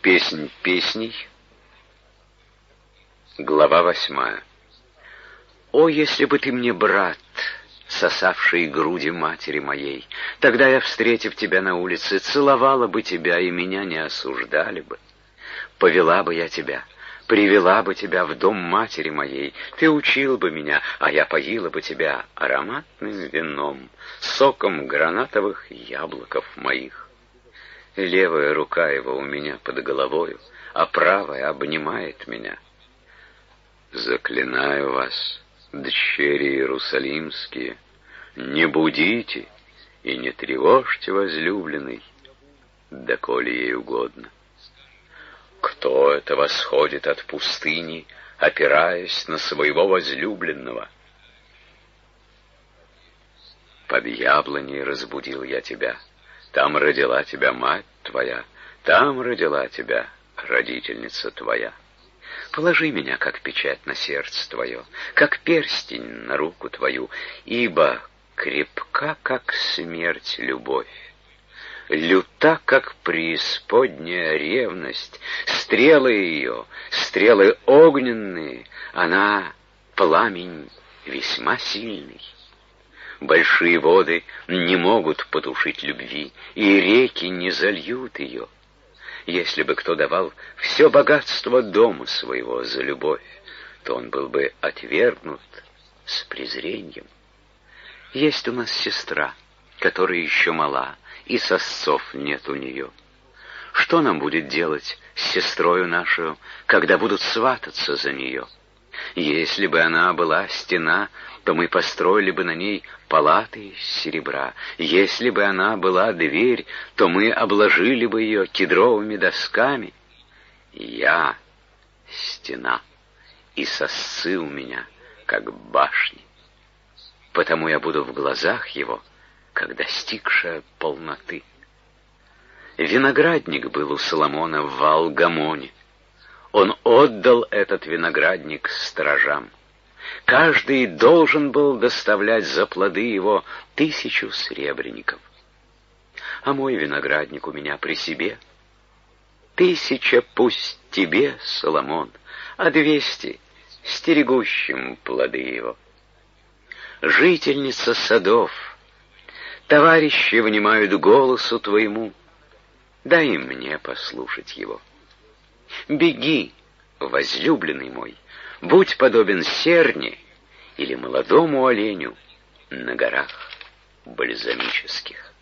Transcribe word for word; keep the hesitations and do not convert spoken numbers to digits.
Песнь песней. Глава восьмая. О, если бы ты мне, брат, сосавший груди матери моей, тогда я, встретив тебя на улице, целовала бы тебя, и меня не осуждали бы. Повела бы я тебя, привела бы тебя в дом матери моей, ты учил бы меня, а я поила бы тебя ароматным вином, соком гранатовых яблоков моих. Левая рука его у меня под головою, а правая обнимает меня. Заклинаю вас, дщери иерусалимские, не будите и не тревожьте возлюбленный, доколе ей угодно. Кто это восходит от пустыни, опираясь на своего возлюбленного? Под яблоней разбудил я тебя. Там родила тебя мать твоя, там родила тебя родительница твоя. Положи меня, как печать на сердце твое, как перстень на руку твою, ибо крепка, как смерть, любовь, люта, как преисподняя ревность, стрелы ее, стрелы огненные, она пламень весьма сильный. Большие воды не могут потушить любви, и реки не зальют ее. Если бы кто давал все богатство дома своего за любовь, то он был бы отвергнут с презрением. Есть у нас сестра, которая еще мала, и сосцов нет у нее. Что нам будет делать с сестрою нашу, когда будут свататься за нее? Если бы она была стена, то мы построили бы на ней палаты из серебра. Если бы она была дверь, то мы обложили бы ее кедровыми досками. Я — стена, и сосцы у меня, как башни. Потому я буду в глазах его, как достигшая полноты. Виноградник был у Соломона в Ваал-Гамоне. Он отдал этот виноградник сторожам. Каждый должен был доставлять за плоды его тысячу сребреников. А мой виноградник у меня при себе. Тысяча пусть тебе, Соломон, а двести — стерегущим плоды его. Жительница садов, товарищи внимают голосу твоему, дай мне послушать его. Беги, возлюбленный мой, будь подобен серне или молодому оленю на горах бальзамических.